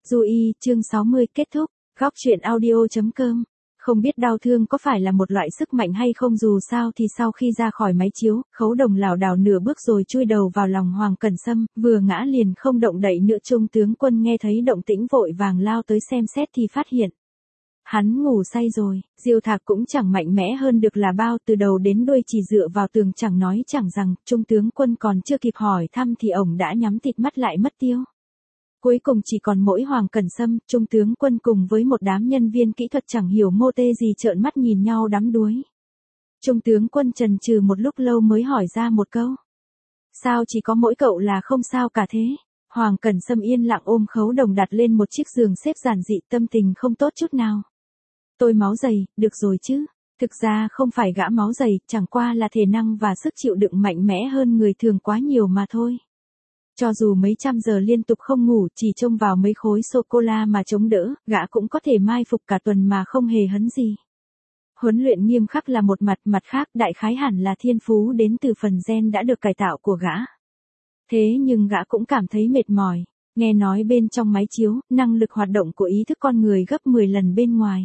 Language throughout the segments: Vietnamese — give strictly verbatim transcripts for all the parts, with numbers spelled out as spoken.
Du Y, chương sáu mươi, kết thúc. Góc truyện audio chấm com. Không biết đau thương có phải là một loại sức mạnh hay không, dù sao thì sau khi ra khỏi máy chiếu, Khấu Đồng lảo đảo nửa bước rồi chui đầu vào lòng Hoàng Cẩn Sâm, vừa ngã liền không động đậy nữa. Trung tướng Quân nghe thấy động tĩnh vội vàng lao tới xem xét thì phát hiện hắn ngủ say rồi. Diêu Thạc cũng chẳng mạnh mẽ hơn được là bao, từ đầu đến đuôi chỉ dựa vào tường chẳng nói chẳng rằng. Trung tướng Quân còn chưa kịp hỏi thăm thì ổng đã nhắm thịt mắt lại mất tiêu. Cuối cùng chỉ còn mỗi Hoàng Cẩn Sâm, Trung tướng Quân cùng với một đám nhân viên kỹ thuật chẳng hiểu mô tê gì trợn mắt nhìn nhau đắm đuối. Trung tướng Quân chần chừ một lúc lâu mới hỏi ra một câu. Sao chỉ có mỗi cậu là không sao cả thế? Hoàng Cẩn Sâm yên lặng ôm Khấu Đồng đặt lên một chiếc giường xếp giản dị, tâm tình không tốt chút nào. Tôi máu dày, được rồi chứ? Thực ra không phải gã máu dày, chẳng qua là thể năng và sức chịu đựng mạnh mẽ hơn người thường quá nhiều mà thôi. Cho dù mấy trăm giờ liên tục không ngủ, chỉ trông vào mấy khối sô-cô-la mà chống đỡ, gã cũng có thể mai phục cả tuần mà không hề hấn gì. Huấn luyện nghiêm khắc là một mặt, mặt khác đại khái hẳn là thiên phú đến từ phần gen đã được cải tạo của gã. Thế nhưng gã cũng cảm thấy mệt mỏi, nghe nói bên trong máy chiếu, năng lực hoạt động của ý thức con người gấp mười lần bên ngoài.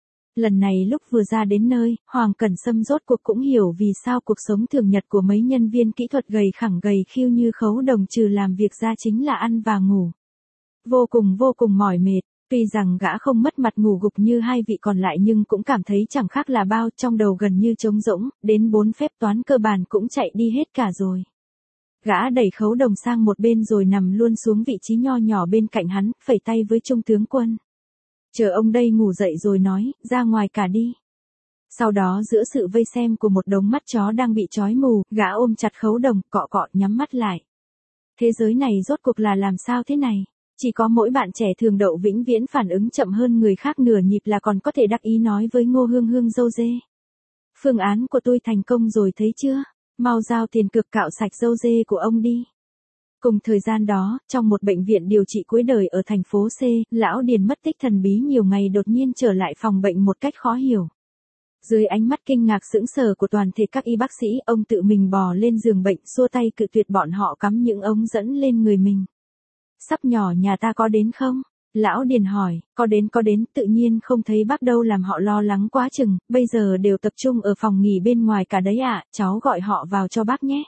Lần này lúc vừa ra đến nơi, Hoàng Cẩn Sâm rốt cuộc cũng hiểu vì sao cuộc sống thường nhật của mấy nhân viên kỹ thuật gầy khẳng gầy khiu như Khấu Đồng trừ làm việc ra chính là ăn và ngủ. Vô cùng vô cùng mỏi mệt, tuy rằng gã không mất mặt ngủ gục như hai vị còn lại nhưng cũng cảm thấy chẳng khác là bao, trong đầu gần như trống rỗng, đến bốn phép toán cơ bản cũng chạy đi hết cả rồi. Gã đẩy Khấu Đồng sang một bên rồi nằm luôn xuống vị trí nho nhỏ bên cạnh hắn, phẩy tay với Trung tướng Quân. Chờ ông đây ngủ dậy rồi nói, ra ngoài cả đi. Sau đó giữa sự vây xem của một đống mắt chó đang bị trói mù, gã ôm chặt Khấu Đồng, cọ cọ nhắm mắt lại. Thế giới này rốt cuộc là làm sao thế này? Chỉ có mỗi bạn trẻ thường đậu vĩnh viễn phản ứng chậm hơn người khác nửa nhịp là còn có thể đắc ý nói với Ngô Hương Hương dâu dê. Phương án của tôi thành công rồi thấy chưa? Mau giao tiền cược cạo sạch dâu dê của ông đi. Cùng thời gian đó, trong một bệnh viện điều trị cuối đời ở thành phố C, lão Điền mất tích thần bí nhiều ngày đột nhiên trở lại phòng bệnh một cách khó hiểu. Dưới ánh mắt kinh ngạc sững sờ của toàn thể các y bác sĩ, ông tự mình bò lên giường bệnh, xua tay cự tuyệt bọn họ cắm những ống dẫn lên người mình. Sắp nhỏ nhà ta có đến không? Lão Điền hỏi, có đến có đến, tự nhiên không thấy bác đâu làm họ lo lắng quá chừng, bây giờ đều tập trung ở phòng nghỉ bên ngoài cả đấy ạ, à, cháu gọi họ vào cho bác nhé.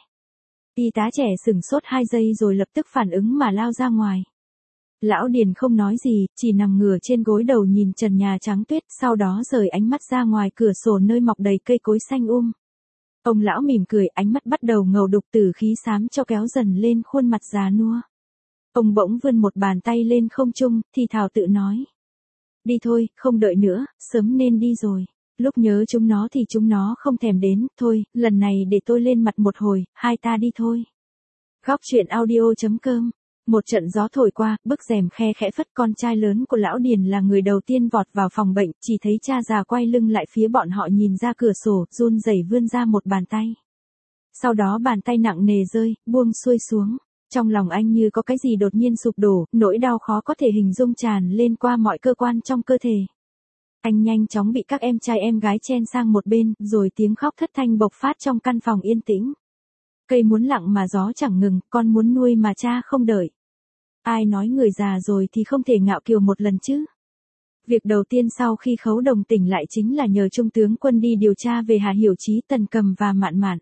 Y tá trẻ sửng sốt hai giây rồi lập tức phản ứng mà lao ra ngoài. Lão Điền không nói gì, chỉ nằm ngửa trên gối đầu nhìn trần nhà trắng tuyết, sau đó rời ánh mắt ra ngoài cửa sổ nơi mọc đầy cây cối xanh um. Ông lão mỉm cười, ánh mắt bắt đầu ngầu đục, tử khí xám cho kéo dần lên khuôn mặt già nua. Ông bỗng vươn một bàn tay lên không trung, thì thào tự nói. Đi thôi, không đợi nữa, sớm nên đi rồi. Lúc nhớ chúng nó thì chúng nó không thèm đến, thôi, lần này để tôi lên mặt một hồi, hai ta đi thôi. Góc truyện audio chấm com. Một trận gió thổi qua, bức rèm khe khẽ phất, con trai lớn của lão Điền là người đầu tiên vọt vào phòng bệnh, chỉ thấy cha già quay lưng lại phía bọn họ nhìn ra cửa sổ, run rẩy vươn ra một bàn tay. Sau đó bàn tay nặng nề rơi, buông xuôi xuống. Trong lòng anh như có cái gì đột nhiên sụp đổ, nỗi đau khó có thể hình dung tràn lên qua mọi cơ quan trong cơ thể. Anh nhanh chóng bị các em trai em gái chen sang một bên, rồi tiếng khóc thất thanh bộc phát trong căn phòng yên tĩnh. Cây muốn lặng mà gió chẳng ngừng, con muốn nuôi mà cha không đợi. Ai nói người già rồi thì không thể ngạo kiều một lần chứ? Việc đầu tiên sau khi Khấu Đồng tỉnh lại chính là nhờ Trung tướng Quân đi điều tra về Hà Hiểu Chí, Tần Cầm và Mạn Mạn.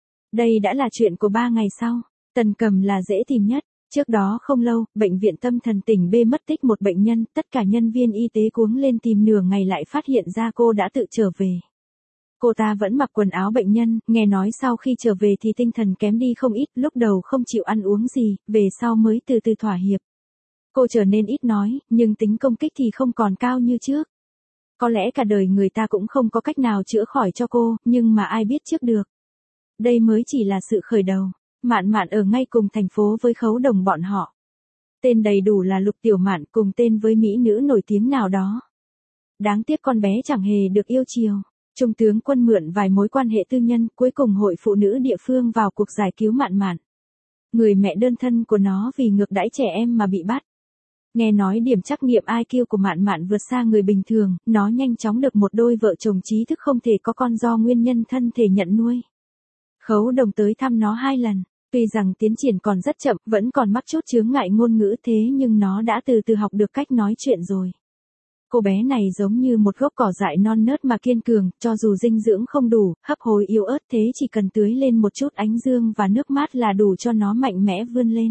Đây đã là chuyện của ba ngày sau. Tần Cầm là dễ tìm nhất. Trước đó không lâu, bệnh viện tâm thần tỉnh B mất tích một bệnh nhân, tất cả nhân viên y tế cuống lên tìm nửa ngày lại phát hiện ra cô đã tự trở về. Cô ta vẫn mặc quần áo bệnh nhân, nghe nói sau khi trở về thì tinh thần kém đi không ít, lúc đầu không chịu ăn uống gì, về sau mới từ từ thỏa hiệp. Cô trở nên ít nói, nhưng tính công kích thì không còn cao như trước. Có lẽ cả đời người ta cũng không có cách nào chữa khỏi cho cô, nhưng mà ai biết trước được. Đây mới chỉ là sự khởi đầu. Mạn Mạn ở ngay cùng thành phố với Khấu Đồng bọn họ. Tên đầy đủ là Lục Tiểu Mạn, cùng tên với mỹ nữ nổi tiếng nào đó. Đáng tiếc con bé chẳng hề được yêu chiều. Trung tướng Quân mượn vài mối quan hệ tư nhân, cuối cùng hội phụ nữ địa phương vào cuộc giải cứu Mạn Mạn. Người mẹ đơn thân của nó vì ngược đãi trẻ em mà bị bắt. Nghe nói điểm trắc nghiệm i kiu của Mạn Mạn vượt xa người bình thường, nó nhanh chóng được một đôi vợ chồng trí thức không thể có con do nguyên nhân thân thể nhận nuôi. Khấu Đồng tới thăm nó hai lần. Tuy rằng tiến triển còn rất chậm, vẫn còn mắc chút chướng ngại ngôn ngữ thế nhưng nó đã từ từ học được cách nói chuyện rồi. Cô bé này giống như một gốc cỏ dại non nớt mà kiên cường, cho dù dinh dưỡng không đủ, hấp hối yếu ớt thế chỉ cần tưới lên một chút ánh dương và nước mát là đủ cho nó mạnh mẽ vươn lên.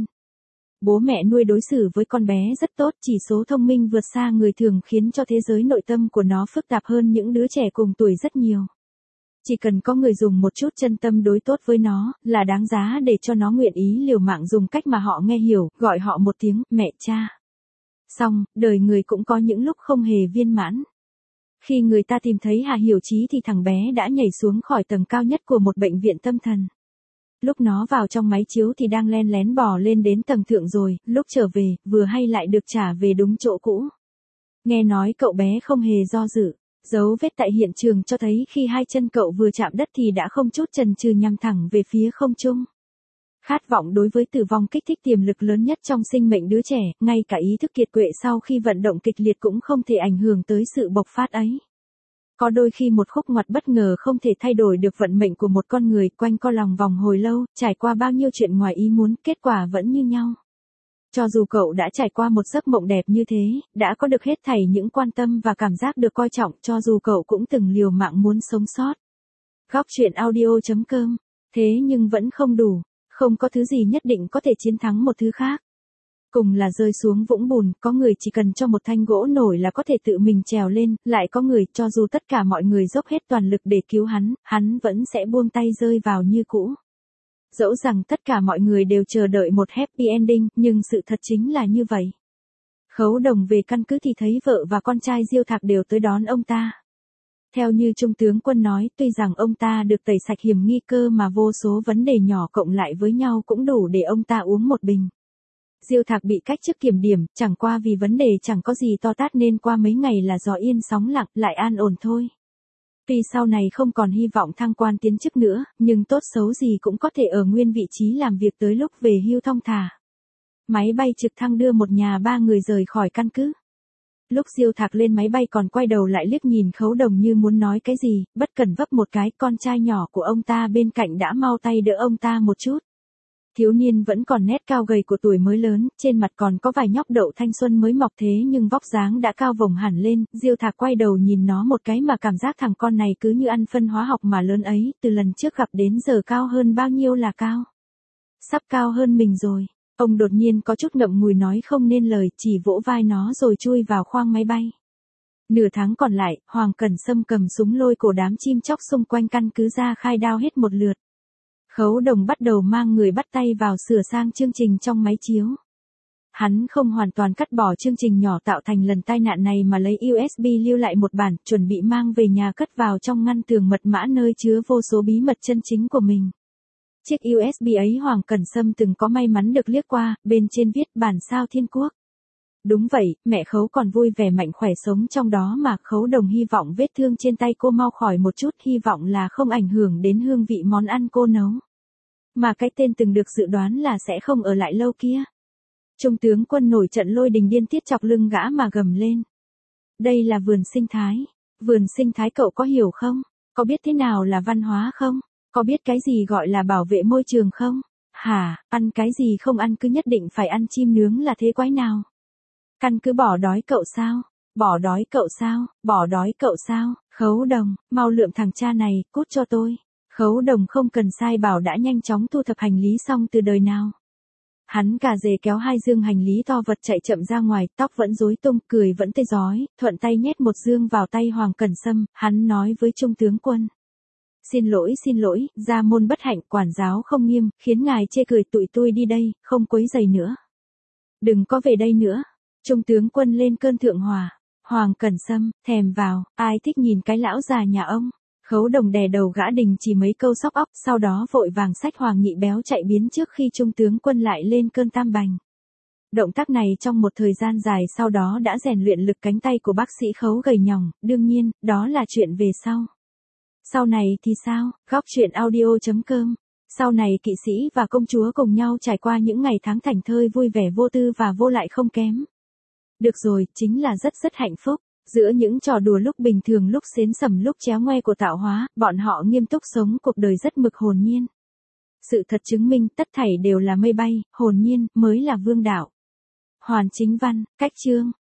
Bố mẹ nuôi đối xử với con bé rất tốt, chỉ số thông minh vượt xa người thường khiến cho thế giới nội tâm của nó phức tạp hơn những đứa trẻ cùng tuổi rất nhiều. Chỉ cần có người dùng một chút chân tâm đối tốt với nó, là đáng giá để cho nó nguyện ý liều mạng dùng cách mà họ nghe hiểu, gọi họ một tiếng mẹ cha. Xong, đời người cũng có những lúc không hề viên mãn. Khi người ta tìm thấy Hà Hiểu Chí thì thằng bé đã nhảy xuống khỏi tầng cao nhất của một bệnh viện tâm thần. Lúc nó vào trong máy chiếu thì đang len lén bò lên đến tầng thượng rồi, lúc trở về, vừa hay lại được trả về đúng chỗ cũ. Nghe nói cậu bé không hề do dự. Dấu vết tại hiện trường cho thấy khi hai chân cậu vừa chạm đất thì đã không chút chần chừ nhằm thẳng về phía không trung. Khát vọng đối với tử vong kích thích tiềm lực lớn nhất trong sinh mệnh đứa trẻ, ngay cả ý thức kiệt quệ sau khi vận động kịch liệt cũng không thể ảnh hưởng tới sự bộc phát ấy. Có đôi khi một khúc ngoặt bất ngờ không thể thay đổi được vận mệnh của một con người, quanh co lòng vòng hồi lâu, trải qua bao nhiêu chuyện ngoài ý muốn, kết quả vẫn như nhau. Cho dù cậu đã trải qua một giấc mộng đẹp như thế, đã có được hết thảy những quan tâm và cảm giác được coi trọng, cho dù cậu cũng từng liều mạng muốn sống sót. Góc truyện audio chấm com. Thế nhưng vẫn không đủ, không có thứ gì nhất định có thể chiến thắng một thứ khác. Cùng là rơi xuống vũng bùn, có người chỉ cần cho một thanh gỗ nổi là có thể tự mình trèo lên, lại có người cho dù tất cả mọi người dốc hết toàn lực để cứu hắn, hắn vẫn sẽ buông tay rơi vào như cũ. Dẫu rằng tất cả mọi người đều chờ đợi một happy ending, nhưng sự thật chính là như vậy. Khấu Đồng về căn cứ thì thấy vợ và con trai Diêu Thạc đều tới đón ông ta. Theo như Trung tướng Quân nói, tuy rằng ông ta được tẩy sạch hiểm nghi cơ mà vô số vấn đề nhỏ cộng lại với nhau cũng đủ để ông ta uống một bình. Diêu Thạc bị cách chức kiểm điểm, chẳng qua vì vấn đề chẳng có gì to tát nên qua mấy ngày là gió yên sóng lặng, lại an ổn thôi. Tuy sau này không còn hy vọng thăng quan tiến chức nữa, nhưng tốt xấu gì cũng có thể ở nguyên vị trí làm việc tới lúc về hưu thong thả. Máy bay trực thăng đưa một nhà ba người rời khỏi căn cứ. Lúc Diêu Thạc lên máy bay còn quay đầu lại liếc nhìn Khấu Đồng như muốn nói cái gì, bất cẩn vấp một cái, con trai nhỏ của ông ta bên cạnh đã mau tay đỡ ông ta một chút. Thiếu niên vẫn còn nét cao gầy của tuổi mới lớn, trên mặt còn có vài nhóc đậu thanh xuân mới mọc thế nhưng vóc dáng đã cao vồng hẳn lên, Diêu Thạc quay đầu nhìn nó một cái mà cảm giác thằng con này cứ như ăn phân hóa học mà lớn ấy, từ lần trước gặp đến giờ cao hơn bao nhiêu là cao. Sắp cao hơn mình rồi. Ông đột nhiên có chút ngậm ngùi nói không nên lời, chỉ vỗ vai nó rồi chui vào khoang máy bay. Nửa tháng còn lại, Hoàng Cẩn Sâm cầm súng lôi cổ đám chim chóc xung quanh căn cứ ra khai đao hết một lượt. Khấu Đồng bắt đầu mang người bắt tay vào sửa sang chương trình trong máy chiếu. Hắn không hoàn toàn cắt bỏ chương trình nhỏ tạo thành lần tai nạn này mà lấy u ét bê lưu lại một bản, chuẩn bị mang về nhà cất vào trong ngăn tường mật mã nơi chứa vô số bí mật chân chính của mình. Chiếc u ét bê ấy Hoàng Cẩn Sâm từng có may mắn được liếc qua, bên trên viết bản sao thiên quốc. Đúng vậy, mẹ Khấu còn vui vẻ mạnh khỏe sống trong đó mà. Khấu Đồng hy vọng vết thương trên tay cô mau khỏi một chút, hy vọng là không ảnh hưởng đến hương vị món ăn cô nấu. Mà cái tên từng được dự đoán là sẽ không ở lại lâu kia. Trung tướng Quân nổi trận lôi đình điên tiết chọc lưng gã mà gầm lên. Đây là vườn sinh thái. Vườn sinh thái cậu có hiểu không? Có biết thế nào là văn hóa không? Có biết cái gì gọi là bảo vệ môi trường không? Hả, ăn cái gì không ăn cứ nhất định phải ăn chim nướng là thế quái nào? Căn cứ bỏ đói cậu sao? Bỏ đói cậu sao? Bỏ đói cậu sao? Khấu Đồng, mau lượm thằng cha này, cút cho tôi. Khấu Đồng không cần sai bảo đã nhanh chóng thu thập hành lý xong từ đời nào. Hắn cà rề kéo hai dương hành lý to vật chạy chậm ra ngoài, tóc vẫn rối tung, cười vẫn tê rói, thuận tay nhét một dương vào tay Hoàng Cẩn Sâm, hắn nói với Trung tướng Quân. Xin lỗi xin lỗi, gia môn bất hạnh, quản giáo không nghiêm, khiến ngài chê cười, tụi tôi đi đây, không quấy rầy nữa. Đừng có về đây nữa. Trung tướng Quân lên cơn thượng hòa. Hoàng Cẩn Sâm, thèm vào, ai thích nhìn cái lão già nhà ông. Khấu Đồng đè đầu gã đình chỉ mấy câu sóc óc, sau đó vội vàng xách Hoàng Nhị Béo chạy biến trước khi Trung tướng Quân lại lên cơn tam bành. Động tác này trong một thời gian dài sau đó đã rèn luyện lực cánh tay của bác sĩ Khấu gầy nhỏng, đương nhiên, đó là chuyện về sau. Sau này thì sao? Góc truyện audio chấm com. Sau này kỵ sĩ và công chúa cùng nhau trải qua những ngày tháng thảnh thơi vui vẻ vô tư và vô lại không kém. Được rồi, chính là rất rất hạnh phúc. Giữa những trò đùa lúc bình thường lúc xến sẩm lúc chéo ngoe của tạo hóa, bọn họ nghiêm túc sống cuộc đời rất mực hồn nhiên. Sự thật chứng minh tất thảy đều là mây bay, hồn nhiên, mới là vương đạo. Hoàn Chính Văn, cách chương.